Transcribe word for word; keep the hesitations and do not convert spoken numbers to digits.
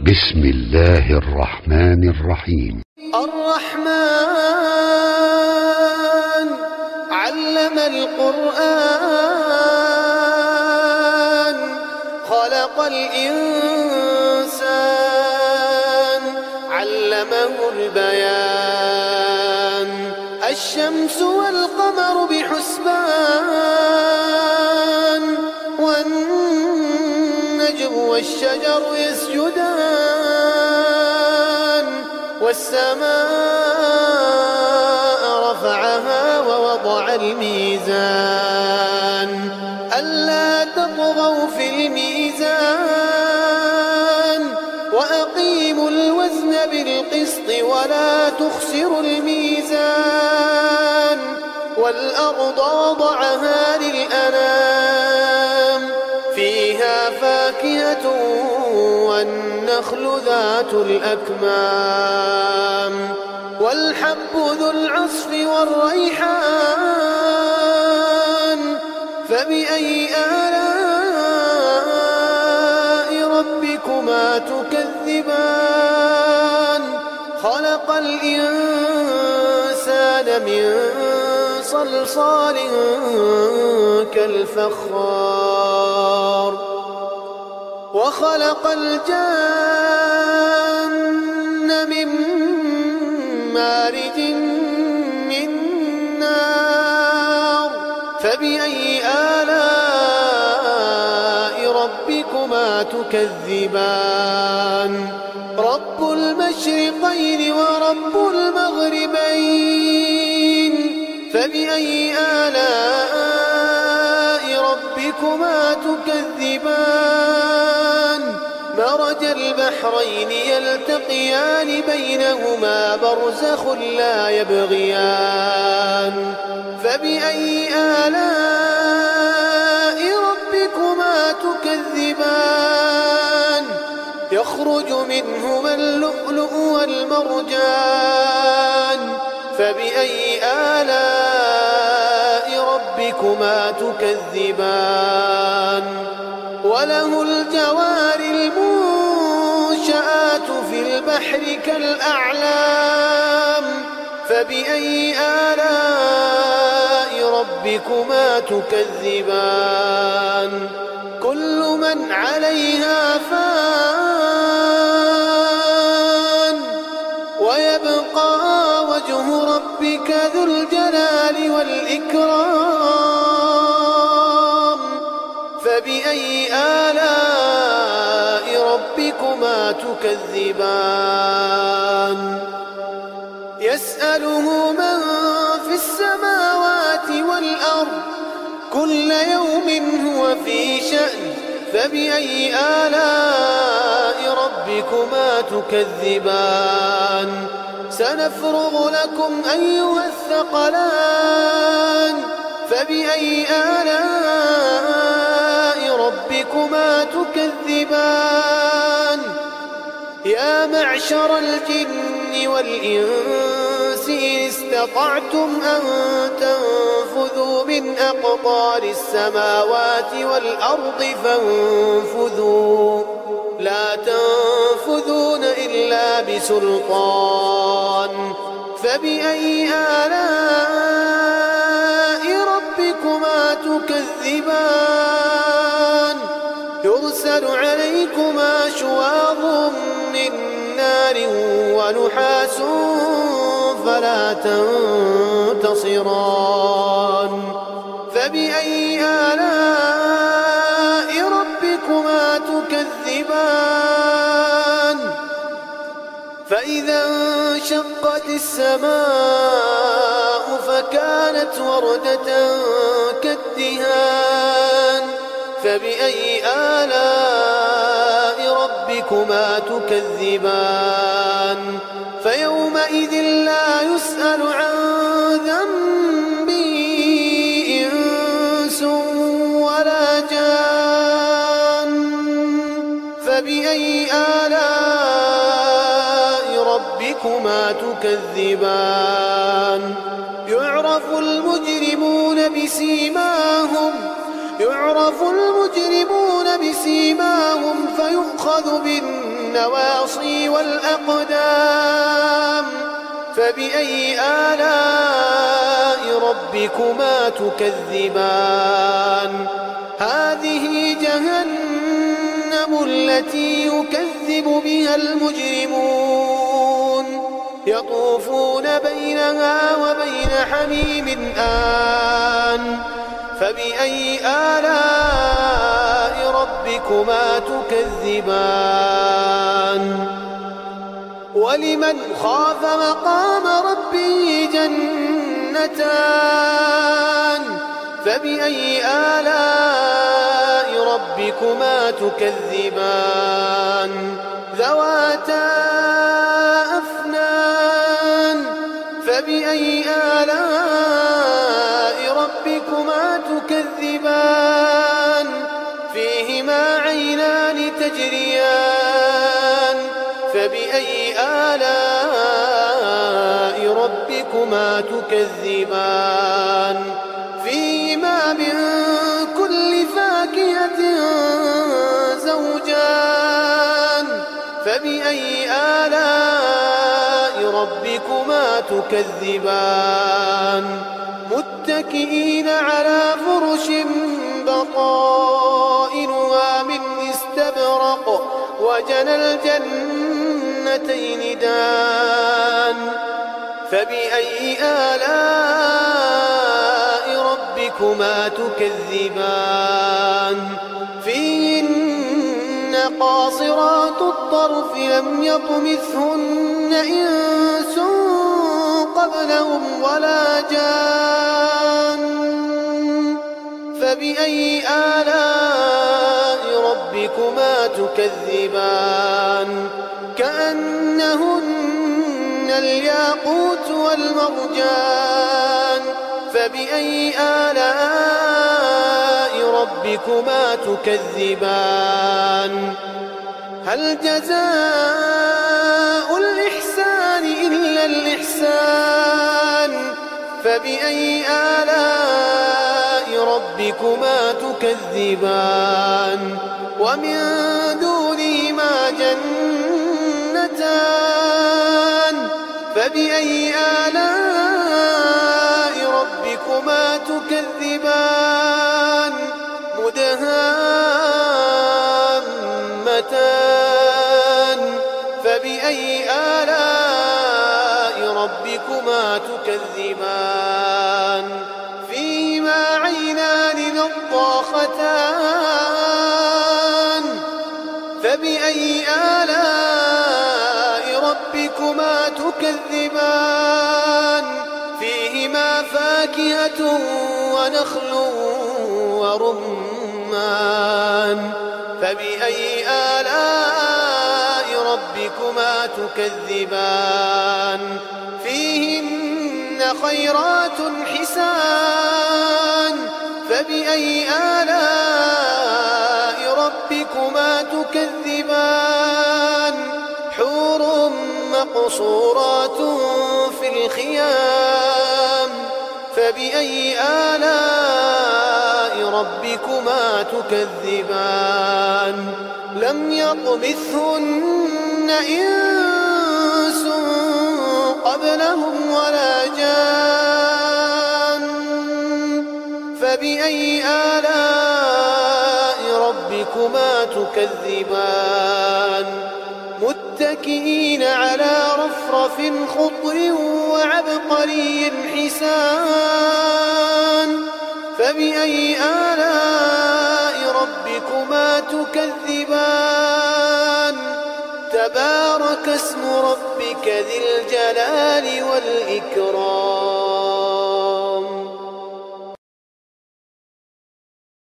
بسم الله الرحمن الرحيم. الرحمن علم القرآن خلق الإنسان علمه البيان الشمس والقمر بحسبان والنجم والشجر يسجدان والسماء رفعها ووضع الميزان ألا تطغوا في الميزان وأقيموا الوزن بالقسط ولا تخسروا الميزان والأرض وضعها للأنام فيها فاكهة والنخل ذات الأكمام والحب ذو العصف والريحان فبأي آلاء ربكما تكذبان خلق الإنسان من صلصال كالفخار وخلق الجان من مارج من نار فبأي آلاء ربكما تكذبان رب المشرقين ورب المغربين فبأي آلاء ربكما تكذبان مرج البحرين يلتقيان بينهما برزخ لا يبغيان فبأي آلاء ربكما تكذبان يخرج منهما اللؤلؤ والمرجان فبأي آلاء ربكما تكذبان وله الجوار المنشآت في البحر كالأعلام فبأي آلاء ربكما تكذبان كل من عليها فان ويبقى وجه ربك ذو الجلال والإكرام فبأي آلاء ربكما تكذبان يسأله من في السماوات والأرض كل يوم هو في شأن فبأي آلاء ربكما تكذبان سنفرغ لكم أيها الثقلان فبأي آلاء ربكما تكذبان يا معشر الجن والإنس إن استطعتم أن تنفذوا من أقطار السماوات والأرض فانفذوا لا تنفذون إلا بسلطان فبأي آلاء ربكما تكذبان يرسل عليكما شواظ من نار ونحاس فلا تنتصران فبأي آلاء ربكما تكذبان فإذا انشقت السماء فكانت وردة كالدهان فبأي آلاء ربكما تكذبان فيومئذ لا يسأل عن ذنبه إنس ولا جان فبأي آلاء ربكما تكذبان يعرف المجرمون بسيماهم يعرف المجرمون بسيماهم فيؤخذ بالنسبة النواصي والأقدام فبأي آلاء ربكما تكذبان هذه جهنم التي يكذب بها المجرمون يطوفون بينها وبين حميم آن فبأي آلاء ربكما تكذبان ولمن خاف مقام ربه جنتان فبأي آلاء ربكما تكذبان ذواتا أفنان فبأي آلاء ربكما تكذبان فيهما عينان تجريان فبأي آلاء ربكما تكذبان فيهما من كل فاكهة زوجان فبأي آلاء ربكما تكذبان متكئين على فرش بطائنها من استبرق وجنى الجنتين دان فبأي آلاء ربكما تكذبان فيهن قاصرات الطرف لم يطمثهن إنس قبلهم ولا جان فبأي آلاء ربكما تكذبان كأنهن الياقوت والمرجان فبأي آلاء ربكما تكذبان هل جزاء الإحسان إلا الإحسان فبأي آلاء ربكما تكذبان ومن دونهما جنتان فبأي آلاء ربكما تكذبان مدهامتان فبأي آلاء ربكما تكذبان فيهما عينان نضاختان فبأي آلاء ربكما تكذبان فيهما فاكهة ونخل ورمان فبأي آلاء ربكما تكذبان فيهن خيرات حسان فبأي آلاء ربكما تكذبان حور مقصورات في الخيام فبأي آلاء ربكما تكذبان لم يطمثهن إنس قبلهم ولا جان فبأي آلاء ربكما تكذبان متكئين على رفرف خضر وعبقري حسان فبأي آلاء ربكما تكذبان تبارك اسم ربك ذي الجلال والإكرام